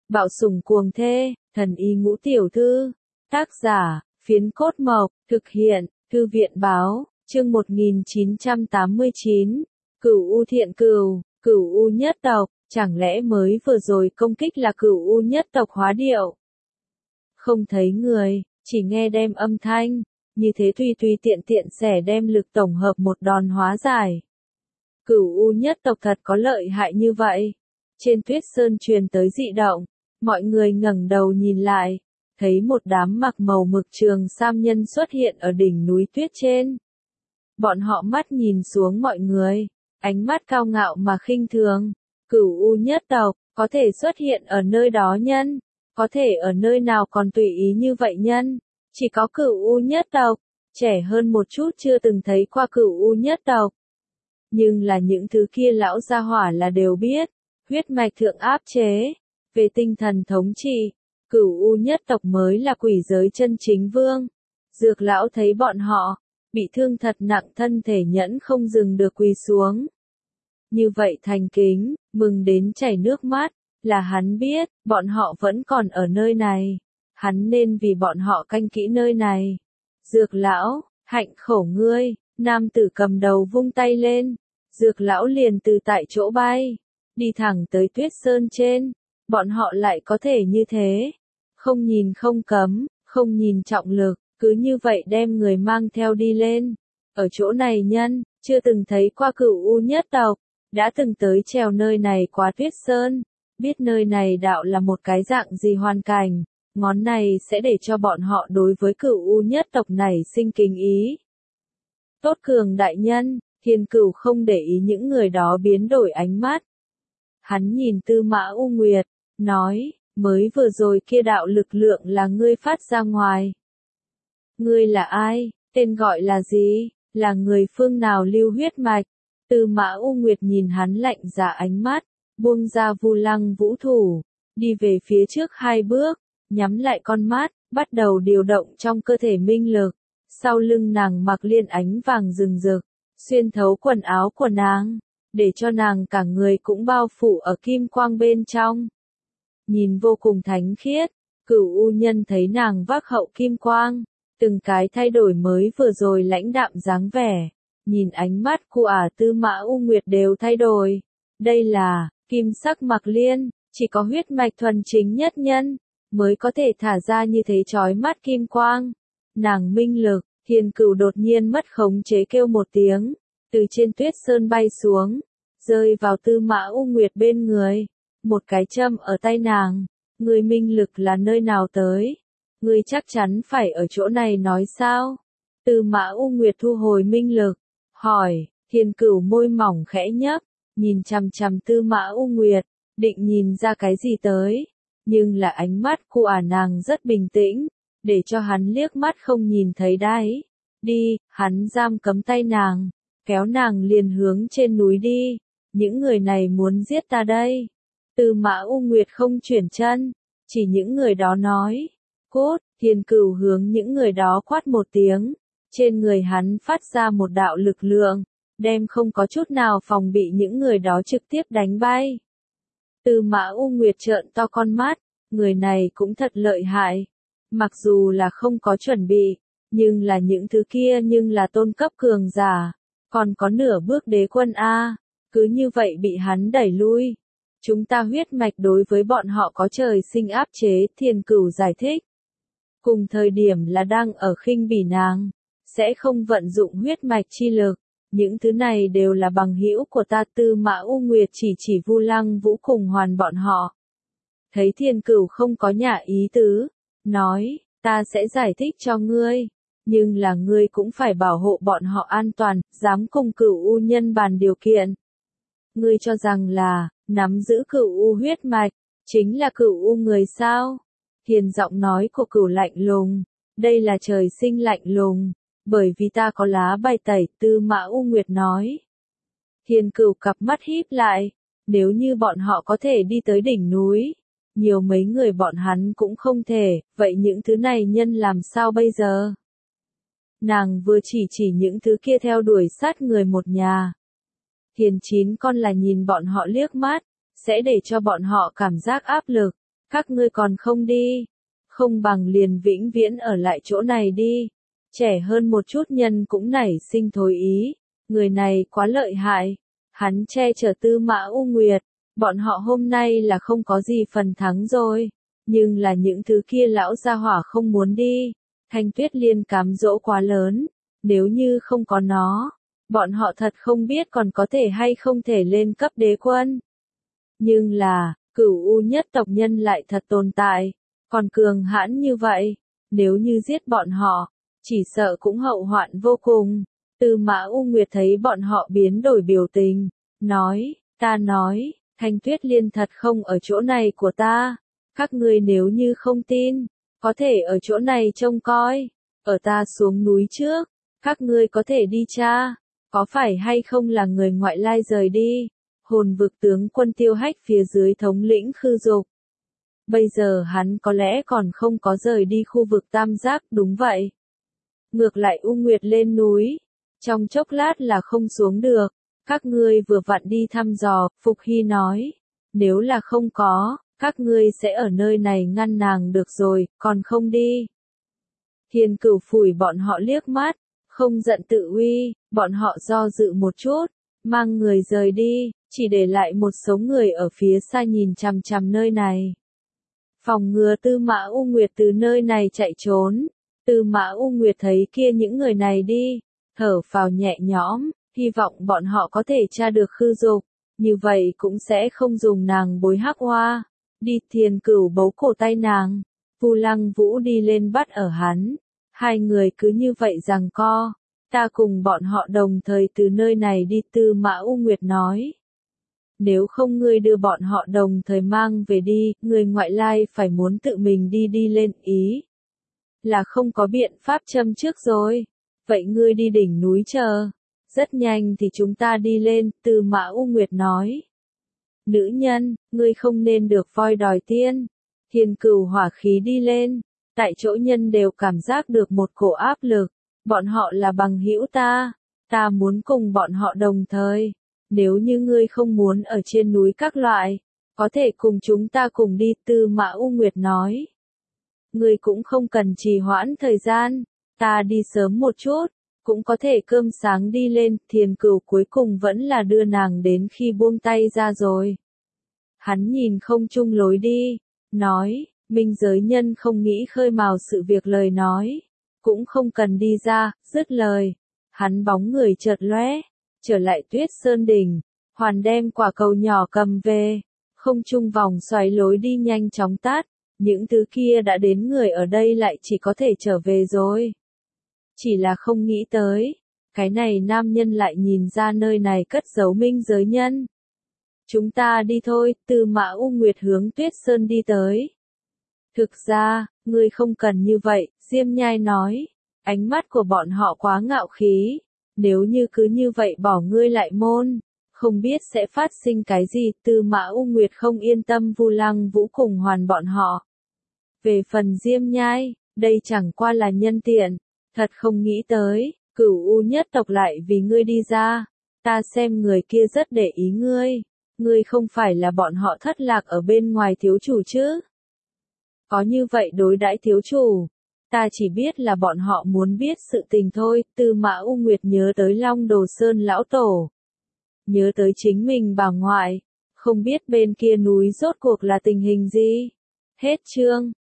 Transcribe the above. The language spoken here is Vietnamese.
Bạo sủng cuồng thê, thần y ngũ tiểu thư. Tác giả, Phiến Cốt Mộc, thực hiện, Thư viện Báo, chương 1989. Cửu U thiện cừu, Cửu U nhất tộc, chẳng lẽ mới vừa rồi công kích là Cửu U nhất tộc hóa điệu? Không thấy người, chỉ nghe đem âm thanh, như thế tùy tiện sẽ đem lực tổng hợp một đòn hóa giải. Cửu U nhất tộc thật có lợi hại như vậy. Trên Tuyết Sơn truyền tới dị động, mọi người ngẩng đầu nhìn lại, thấy một đám mặc màu mực trường sam nhân xuất hiện ở đỉnh núi tuyết trên. Bọn họ mắt nhìn xuống mọi người, ánh mắt cao ngạo mà khinh thường. Cửu U nhất tộc, có thể xuất hiện ở nơi đó nhân, có thể ở nơi nào còn tùy ý như vậy nhân, chỉ có Cửu U nhất tộc, trẻ hơn một chút chưa từng thấy qua Cửu U nhất tộc. Nhưng là những thứ kia lão gia hỏa là đều biết, huyết mạch thượng áp chế, về tinh thần thống trị, Cửu U nhất tộc mới là quỷ giới chân chính vương. Dược lão thấy bọn họ, bị thương thật nặng thân thể nhẫn không dừng được quỳ xuống. Như vậy thành kính, mừng đến chảy nước mắt, là hắn biết, bọn họ vẫn còn ở nơi này. Hắn nên vì bọn họ canh kỹ nơi này. Dược lão, hạnh khổ ngươi, nam tử cầm đầu vung tay lên. Dược lão liền từ tại chỗ bay, đi thẳng tới Tuyết Sơn trên. Bọn họ lại có thể như thế. Không nhìn không cấm, không nhìn trọng lực, cứ như vậy đem người mang theo đi lên. Ở chỗ này nhân, chưa từng thấy qua Cửu U nhất tộc, đã từng tới trèo nơi này qua Tuyết Sơn, biết nơi này đạo là một cái dạng gì hoàn cảnh, ngón này sẽ để cho bọn họ đối với Cửu U nhất tộc này sinh kính ý. Tốt cường đại nhân, Thiên Cửu không để ý những người đó biến đổi ánh mắt. Hắn nhìn Tư Mã U Nguyệt, nói, mới vừa rồi kia đạo lực lượng là ngươi phát ra ngoài. Ngươi là ai, tên gọi là gì, là người phương nào lưu huyết mạch? Tư Mã U Nguyệt nhìn hắn lạnh dạ ánh mắt, buông ra Vu Lăng vũ thủ, đi về phía trước 2 bước, nhắm lại con mắt, bắt đầu điều động trong cơ thể minh lực. Sau lưng nàng mặc liên ánh vàng rừng rực, xuyên thấu quần áo của nàng, để cho nàng cả người cũng bao phủ ở kim quang bên trong. Nhìn vô cùng thánh khiết, Cửu U nhân thấy nàng vác hậu kim quang, từng cái thay đổi mới vừa rồi lãnh đạm dáng vẻ, nhìn ánh mắt của Tư Mã U Nguyệt đều thay đổi. Đây là kim sắc mặc liên, chỉ có huyết mạch thuần chính nhất nhân mới có thể thả ra như thế chói mắt kim quang. Nàng minh lực, Thiên Cửu đột nhiên mất khống chế kêu một tiếng, từ trên Tuyết Sơn bay xuống, rơi vào Tư Mã U Nguyệt bên người. Một cái châm ở tay nàng, người minh lực là nơi nào tới? Ngươi chắc chắn phải ở chỗ này nói sao? Tư Mã U Nguyệt thu hồi minh lực, hỏi. Thiên Cửu môi mỏng khẽ nhấp, nhìn chằm chằm Tư Mã U Nguyệt, định nhìn ra cái gì tới, nhưng là ánh mắt của nàng rất bình tĩnh, để cho hắn liếc mắt không nhìn thấy đáy. Đi, hắn giam cấm tay nàng, kéo nàng liền hướng trên núi đi. Những người này muốn giết ta đây. Tư Mã U Nguyệt không chuyển chân, chỉ những người đó nói. Cốt, Thiên Cửu hướng những người đó quát một tiếng. Trên người hắn phát ra một đạo lực lượng, đem không có chút nào phòng bị những người đó trực tiếp đánh bay. Tư Mã U Nguyệt trợn to con mắt, người này cũng thật lợi hại. Mặc dù là không có chuẩn bị, nhưng là những thứ kia nhưng là tôn cấp cường giả, còn có nửa bước đế quân A, cứ như vậy bị hắn đẩy lui. Chúng ta huyết mạch đối với bọn họ có trời sinh áp chế, Thiên Cửu giải thích. Cùng thời điểm là đang ở khinh bỉ nàng, sẽ không vận dụng huyết mạch chi lực. Những thứ này đều là bằng hữu của ta. Tư Mã U Nguyệt chỉ Vu Lăng Vũ cùng Hoàn bọn họ. Thấy Thiên Cửu không có nhả ý tứ, nói, ta sẽ giải thích cho ngươi, nhưng là ngươi cũng phải bảo hộ bọn họ an toàn, dám cùng Cửu U nhân bàn điều kiện. Ngươi cho rằng là, nắm giữ Cửu U huyết mạch, chính là Cửu U người sao? Thiên giọng nói của Cửu lạnh lùng, đây là trời sinh lạnh lùng, bởi vì ta có lá bài tẩy. Tư Mã U Nguyệt nói. Thiên Cửu cặp mắt híp lại, nếu như bọn họ có thể đi tới đỉnh núi, nhiều mấy người bọn hắn cũng không thể, vậy những thứ này nhân làm sao bây giờ? Nàng vừa chỉ những thứ kia theo đuổi sát người một nhà. Thiền 9 con là nhìn bọn họ liếc mắt, sẽ để cho bọn họ cảm giác áp lực. Các ngươi còn không đi, không bằng liền vĩnh viễn ở lại chỗ này đi. Trẻ hơn một chút nhân cũng nảy sinh thối ý, người này quá lợi hại, hắn che chở Tư Mã U Nguyệt, bọn họ hôm nay là không có gì phần thắng rồi, nhưng là những thứ kia lão gia hỏa không muốn đi, Thanh Tuyết Liên cám dỗ quá lớn, nếu như không có nó, bọn họ thật không biết còn có thể hay không thể lên cấp đế quân. Nhưng là, Cửu U nhất tộc nhân lại thật tồn tại, còn cường hãn như vậy, nếu như giết bọn họ, chỉ sợ cũng hậu hoạn vô cùng. Tư Mã U Nguyệt thấy bọn họ biến đổi biểu tình, nói, ta nói, Thanh Tuyết Liên thật không ở chỗ này của ta, các ngươi nếu như không tin, có thể ở chỗ này trông coi, ở ta xuống núi trước, các ngươi có thể đi tra, có phải hay không là người ngoại lai rời đi, hồn vực tướng quân Tiêu Hách phía dưới thống lĩnh Khư Dục. Bây giờ hắn có lẽ còn không có rời đi khu vực Tam Giác, đúng vậy. Ngược lại U Nguyệt lên núi, trong chốc lát là không xuống được, các ngươi vừa vặn đi thăm dò, Phục Hy nói, nếu là không có, các ngươi sẽ ở nơi này ngăn nàng được rồi, còn không đi. Thiên Cửu phủi bọn họ liếc mắt, không giận tự uy, bọn họ do dự một chút, mang người rời đi, chỉ để lại một số người ở phía xa nhìn chằm chằm nơi này. Phòng ngừa Tư Mã U Nguyệt từ nơi này chạy trốn, Tư Mã U Nguyệt thấy kia những người này đi, thở phào nhẹ nhõm, hy vọng bọn họ có thể tra được Khư Dục, như vậy cũng sẽ không dùng nàng bối hắc hoa. Đi. Thiên Cửu bấu cổ tay nàng, Vu Lăng Vũ đi lên bắt ở hắn, hai người cứ như vậy giằng co, ta cùng bọn họ đồng thời từ nơi này đi. Tư Mã U Nguyệt nói, nếu không ngươi đưa bọn họ đồng thời mang về đi, người ngoại lai phải muốn tự mình đi lên, ý là không có biện pháp châm trước rồi, vậy ngươi đi đỉnh núi chờ, rất nhanh thì chúng ta đi lên. Tư Mã U Nguyệt nói, nữ nhân, ngươi không nên được voi đòi tiên. Thiên Cửu hỏa khí đi lên, tại chỗ nhân đều cảm giác được một cổ áp lực, bọn họ là bằng hữu ta muốn cùng bọn họ đồng thời, nếu như ngươi không muốn ở trên núi các loại, có thể cùng chúng ta cùng đi. Tư Mã U Nguyệt nói, ngươi cũng không cần trì hoãn thời gian, ta đi sớm một chút, cũng có thể cơm sáng đi lên. Thiên Cửu cuối cùng vẫn là đưa nàng đến khi buông tay ra rồi. Hắn nhìn không chung lối đi, nói, minh giới nhân không nghĩ khơi mào sự việc lời nói, cũng không cần đi ra, dứt lời. Hắn bóng người chợt lóe, trở lại Tuyết Sơn đỉnh, hoàn đem quả cầu nhỏ cầm về, không chung vòng xoáy lối đi nhanh chóng tắt, những thứ kia đã đến người ở đây lại chỉ có thể trở về rồi. Chỉ là không nghĩ tới, cái này nam nhân lại nhìn ra nơi này cất giấu minh giới nhân. Chúng ta đi thôi. Tư Mã U Nguyệt hướng Tuyết Sơn đi tới. Thực ra, ngươi không cần như vậy, Diêm Nhai nói, ánh mắt của bọn họ quá ngạo khí, nếu như cứ như vậy bỏ ngươi lại môn, không biết sẽ phát sinh cái gì. Tư Mã U Nguyệt không yên tâm Vu Lăng Vũ cùng hoàn bọn họ. Về phần Diêm Nhai, đây chẳng qua là nhân tiện, thật không nghĩ tới, Cửu U nhất tộc lại vì ngươi đi ra, ta xem người kia rất để ý ngươi không phải là bọn họ thất lạc ở bên ngoài thiếu chủ chứ? Có như vậy đối đãi thiếu chủ, ta chỉ biết là bọn họ muốn biết sự tình thôi. Tư Mã U Nguyệt nhớ tới Long Đồ Sơn lão tổ, nhớ tới chính mình bà ngoại, không biết bên kia núi rốt cuộc là tình hình gì. Hết chương.